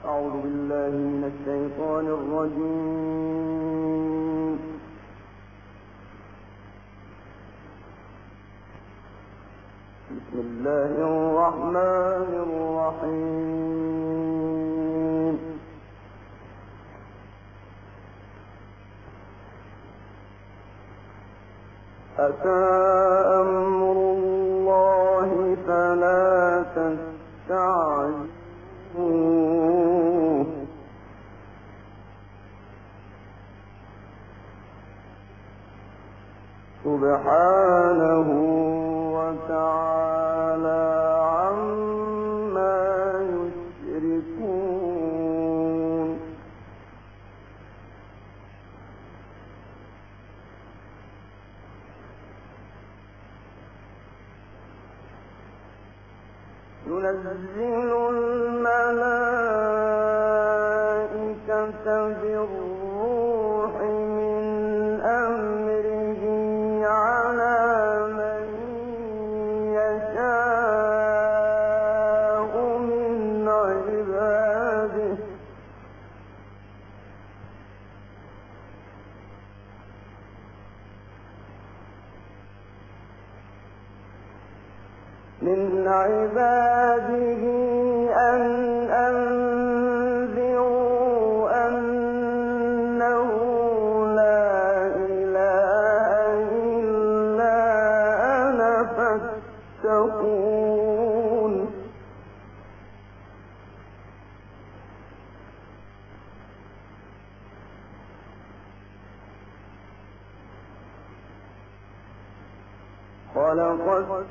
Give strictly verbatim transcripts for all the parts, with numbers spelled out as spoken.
أعوذ بالله من الشيطان الرجيم. بسم الله الرحمن الرحيم. أتى أمر الله فلا تستعجلوه سبحانه وتعالى عما يشركون. ينزل الملائكة بالروح من أمره على من يشاء من عباده من عباده أن أنذروا أنه لا إله إلا أنا فاتقون. خلق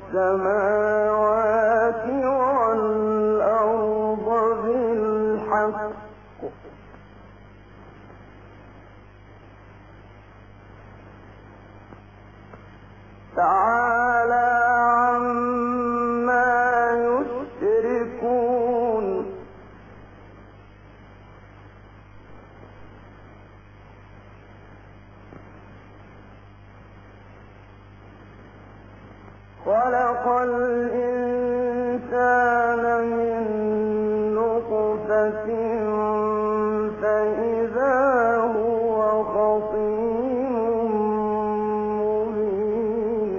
السماوات والأرض بالحق تعالى عما يشركون. خلق الإنسان من نطفة فإذا هو خصيم مبين.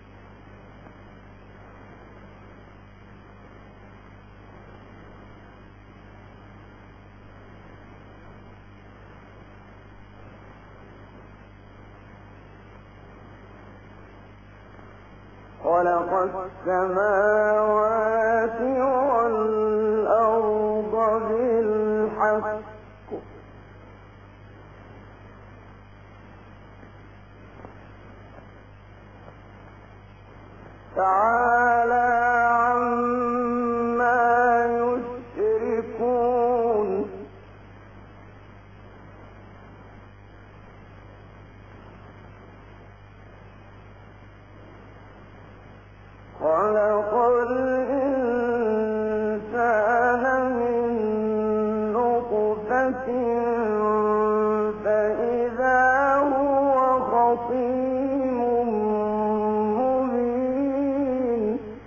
خلق السماوات والأرض بالحق تعالى عما يشركون. خلق الإنسان من نطفة فإذا هو خصيم مبين.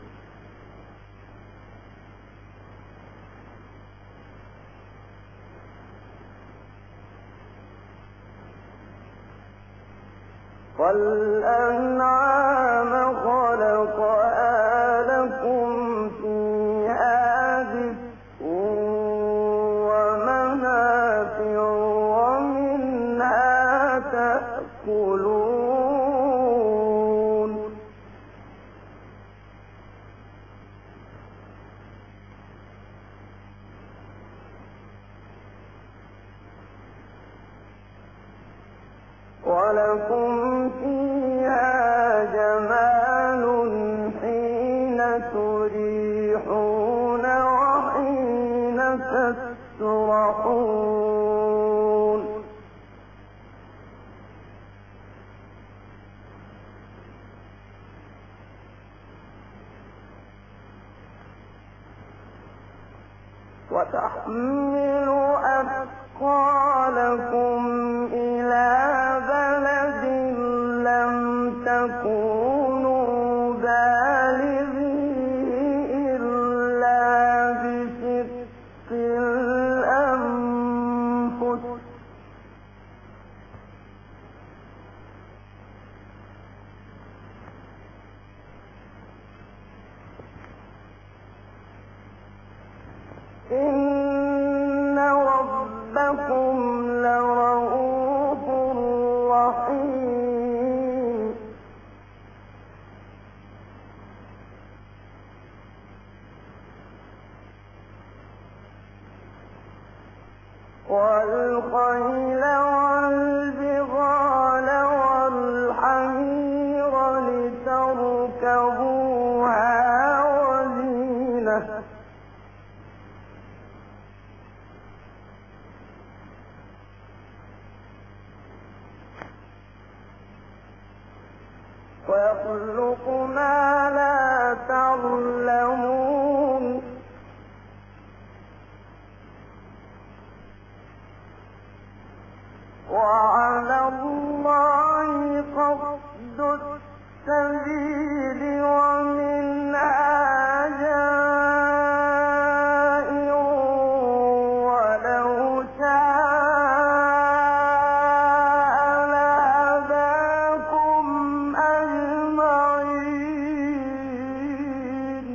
والأنعام خلقها لكم فيها دفء ومنافع ومنها تأكلون. ولكم فيها جمال حين تريحون وحين تسرحون. وتحمل أثقالكم إلى بلد لم تكونوا بالغيه إلا بشق الأنفس والخيل والبغال والحمير لتركبوها وزينة ويخلق ما لا تعلمون وعلى الله قصد السبيل ومنها جائر ولو شاء لهداكم أجمعين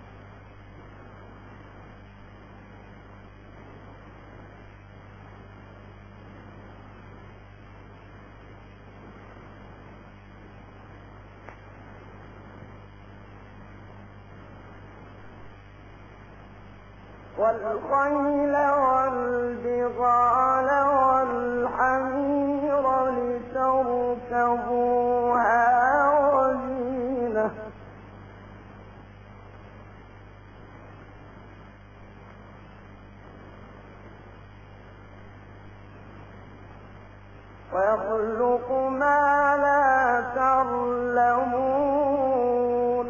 والخيل والبغال والحمير لتركبوها وزينة ويخلق ما لا تعلمون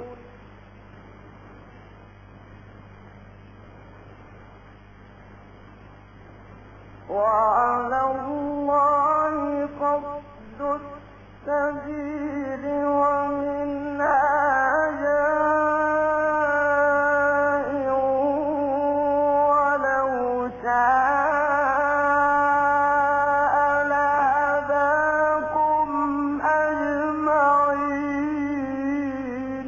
وعلى الله قصد السبيل ومنها جائر ولو شاء لهداكم أجمعين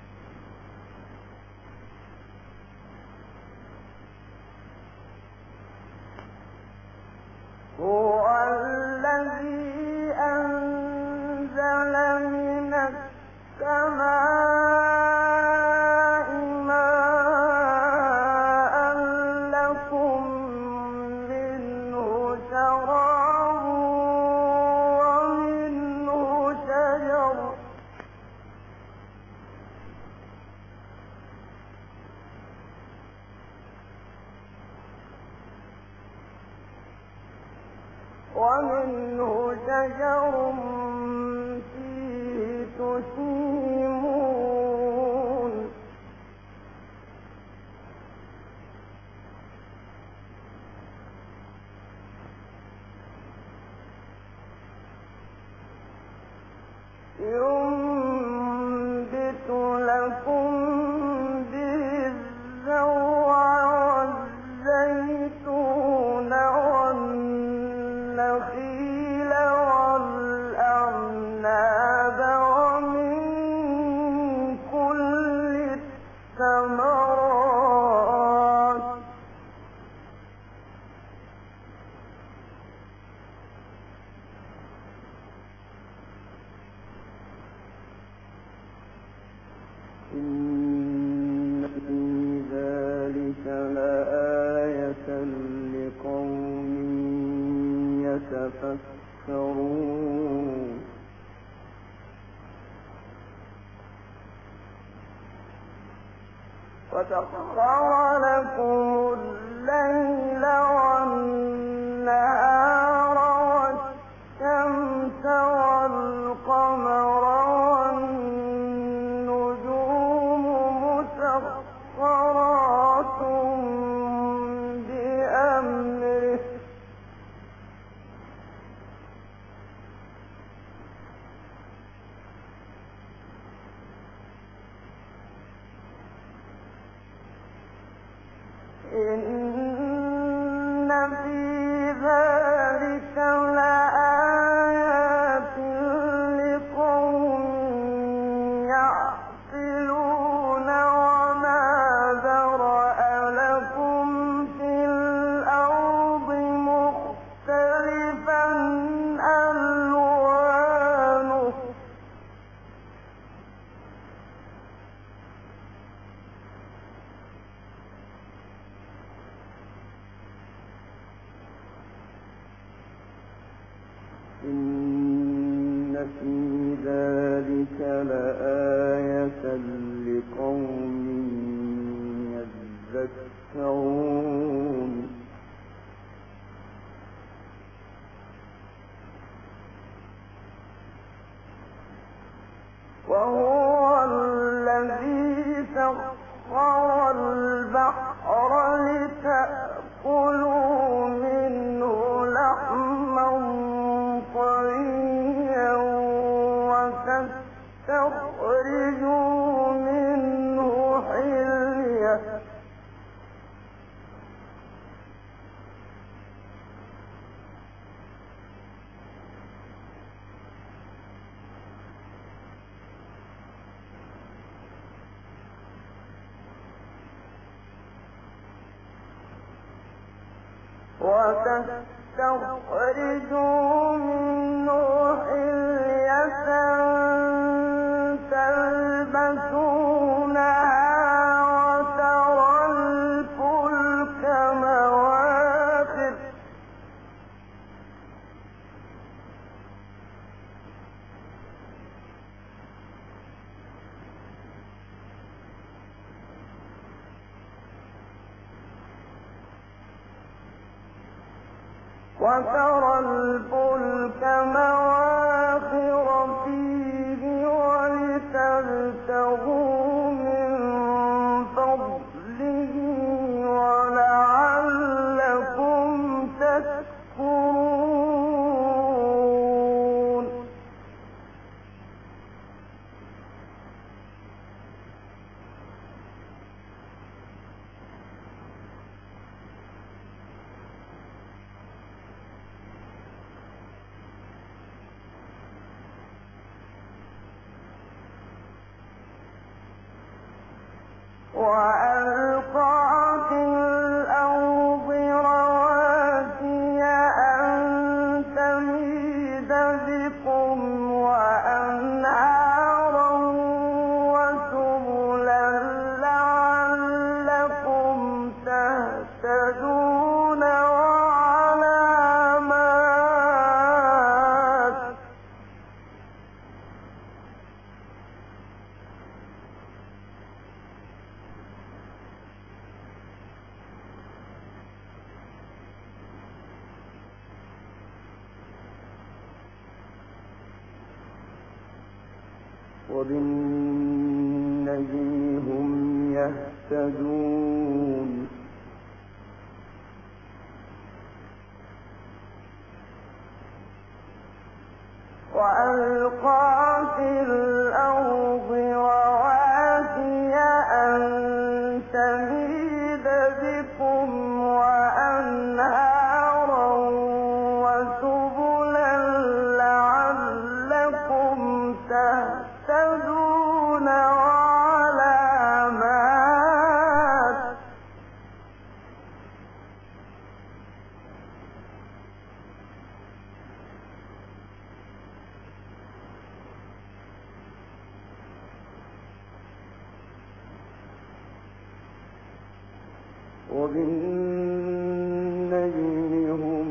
هو الذي أنزل من السماء ماء لكم منه شراب ومنه شجر ومنه شجر فيه تسيمون ينبت لكم به الزرع والزيتون والنخيل والأعناب ومن كل الثمرات إن في ذلك لآية لقوم يتفكرون وسخر لكم الليل والنهار والشمس والقمر والنجوم مسخرات بأمره إن إن في ذلك لآية لقوم يذكرون وهو الذي سخر البحر لتأكلوا منه لحما طريا وتستخرجوا منه حلية وتستخرجوا منه حلية تلبسونها وترى الفلك مواخر وترى الفلك مواخر فيه ولتبتغوا من فضله ولعلكم تشكرون وألقى في الأرض رواسي أن تميد بكم وأنهارا وسبلا لعلكم تهتدون وعلامات وبالنجم هم يهتدون وألقى في الأرض رواسي أن تميد بكم وأنهارا وسبلا لعلكم تهتدون وعلامات وبالنجم هم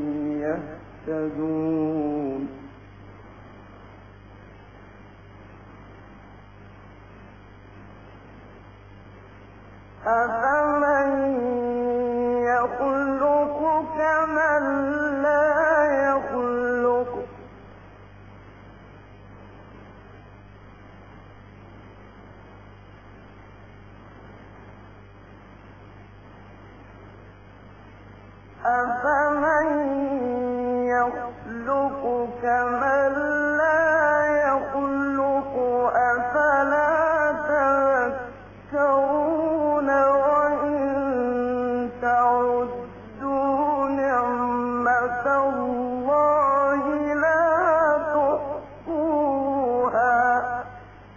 يهتدون أفمن يخلق كمن لا يخلق أفمن يخلق كمن لا يخلق أفلا تذكرون وإن تعدوا نعمة الله لا تحصوها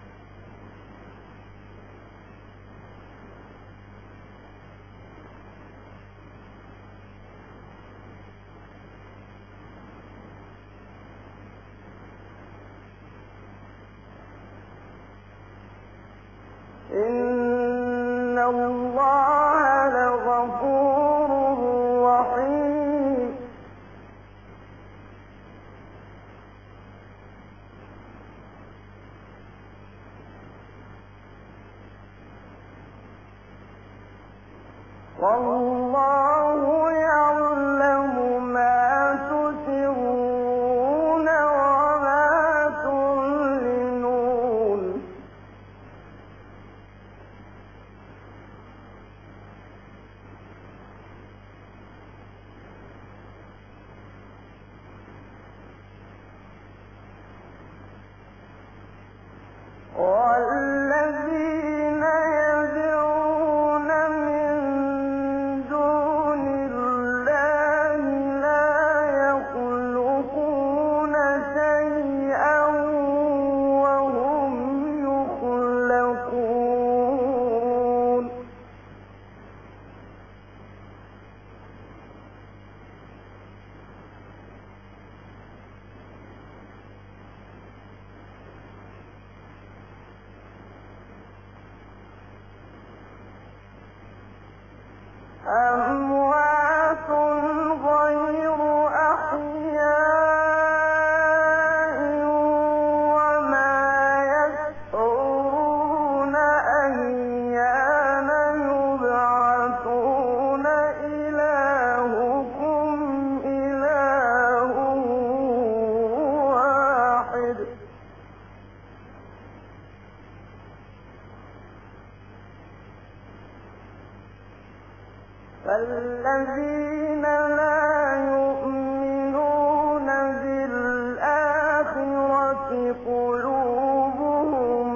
إن الله لغفور رحيم الَّذِينَ لَا يُؤْمِنُونَ بِالْآخِرَةِ قُلُوبُهُم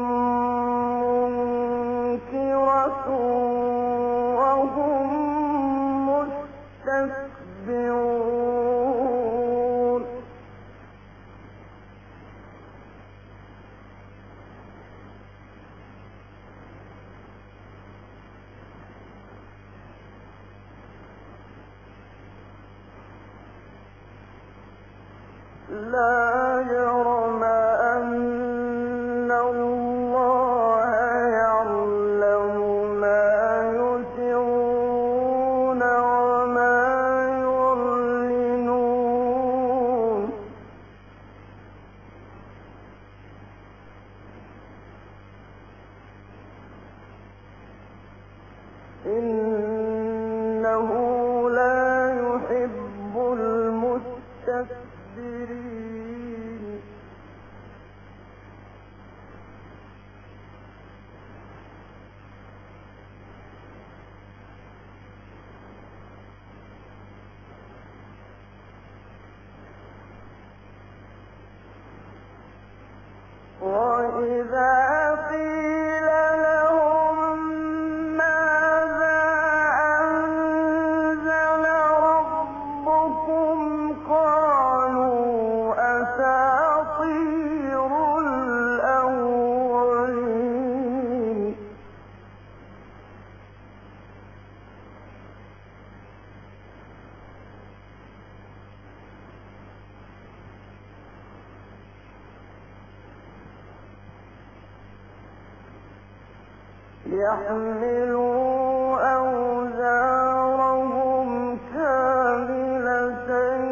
مُّنكِرَةٌ وَهُم مُّسْتَكْبِرُونَ لَا جَرَمَ أَنَّ اللَّهَ يَعْلَمُ مَا يُسِرُّونَ وَمَا يُعْلِنُونَ إِنَّهُ لَا يُحِبُّ الْمُسْتَكْبِرِينَ وَإِذَا قِيلَ لَهُم مَّاذَا أَنزَلَ رَبُّكُمْ قَالُوا أَسَاطِيرُ الْأَوَّلِينَ يَحْمِلُوا أَوْزَارَهُمْ كَامِلَةً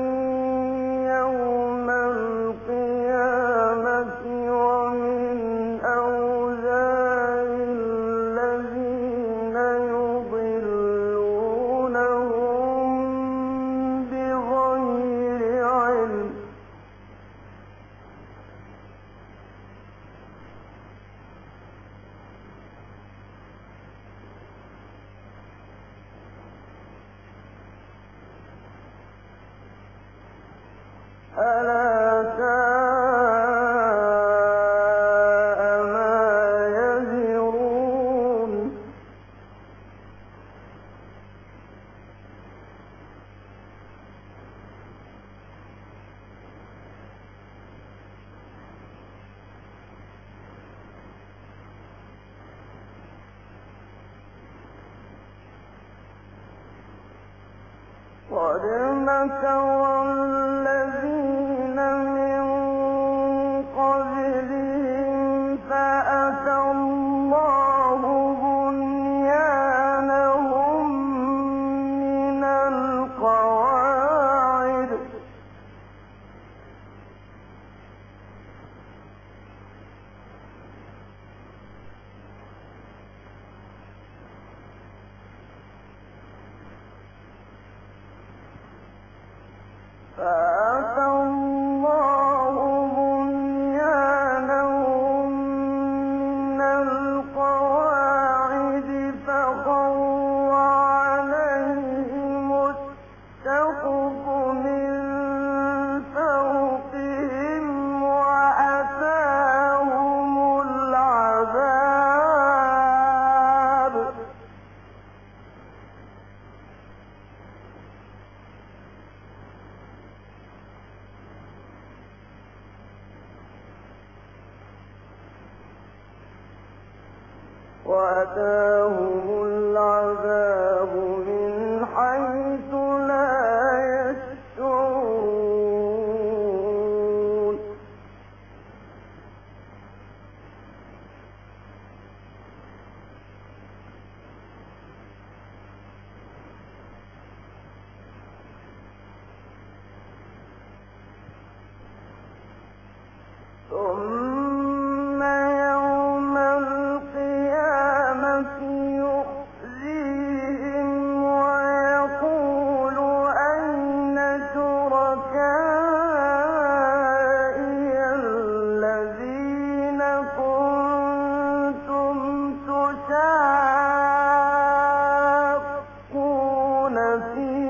يَوْمَ الْقِيَامَةِ وَمِنْ أَوْزَارِ الَّذِينَ يُضِلُّونَهُم بِغَيْرِ عِلْمٍ أَلَا سَاءَ مَا يَزِرُونَ قَدْ مَكَرَ الَّذِينَ مِن قَبْلِهِمْ فَأَتَى اللَّهُ بُنْيَانَهُم مِّنَ الْقَوَاعِدِ فَأَتَى اللَّهُ بُنْيَانَهُم مِّنَ الْقَوَاعِدِ فَخَرَّ عَلَيْهِمُ السَّقْفُ مِن فَوْقِهِمْ وَأَتَاهُمُ الْعَذَابُ وَأَتَاهُمُ الْعَذَابُ مِنْ حَيْثُ لَا يَشْعُرُونَ ثُمَّ يَوْمَ الْقِيَامَةِ يُخْزِيهِمْ وَيَقُولُ أَيْنَ شُرَكَائِيَ الَّذِينَ كُنتُمْ تُشَاقُّونَ فِيهِمْ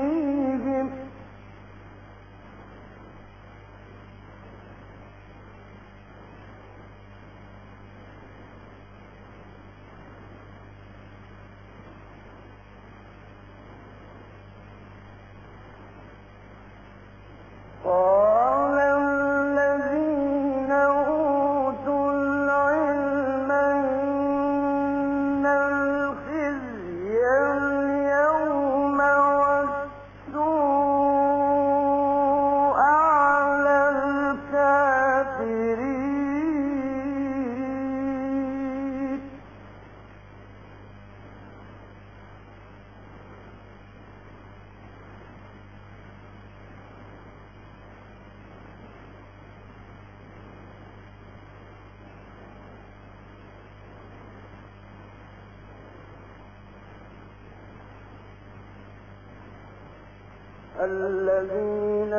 الذين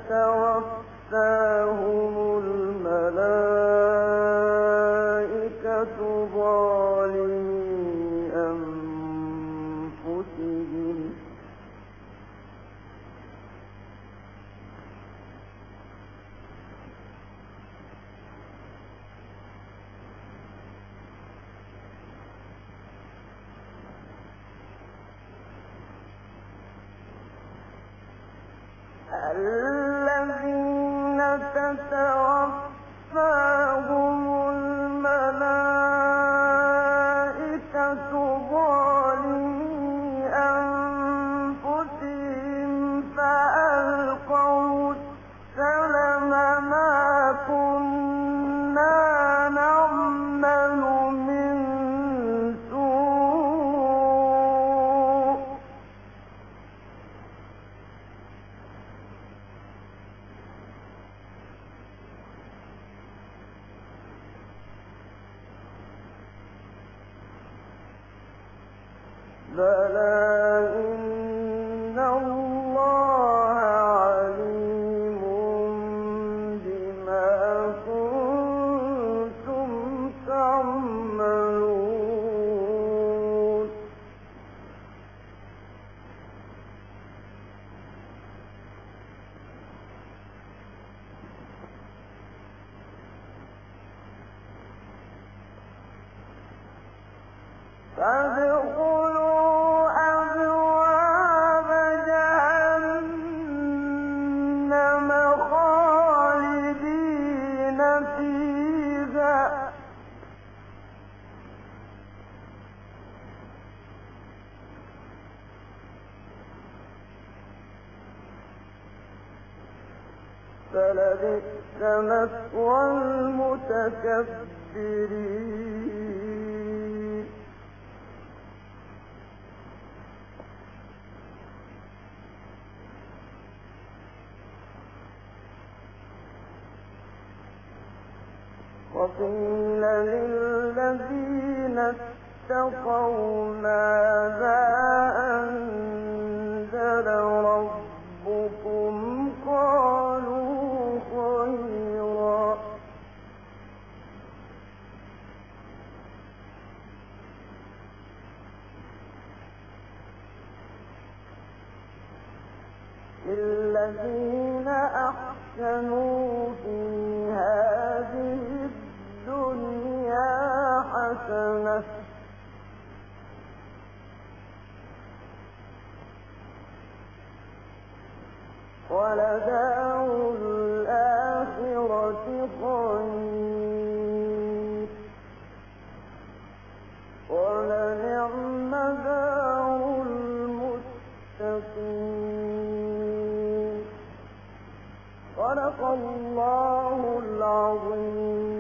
تتوفاهم الملائكة ظالمي أنفسهم الذين تتوفاهم الملائكة ظالمي أنفسهم فألقوا السلم ما كنا نعمل من سوء بلى إن الله عليم بما كنتم تعملون فادخلوا أبواب جهنم خالدين فيها فلبئس مثوى المتكبرين وقيل للذين اتقوا ماذا أنزل ربكم قالوا خيرا للذين أحسنوا في هذه الدنيا حسنة ولدار الآخرة خير ولنعم دار المتقين صدق الله العظيم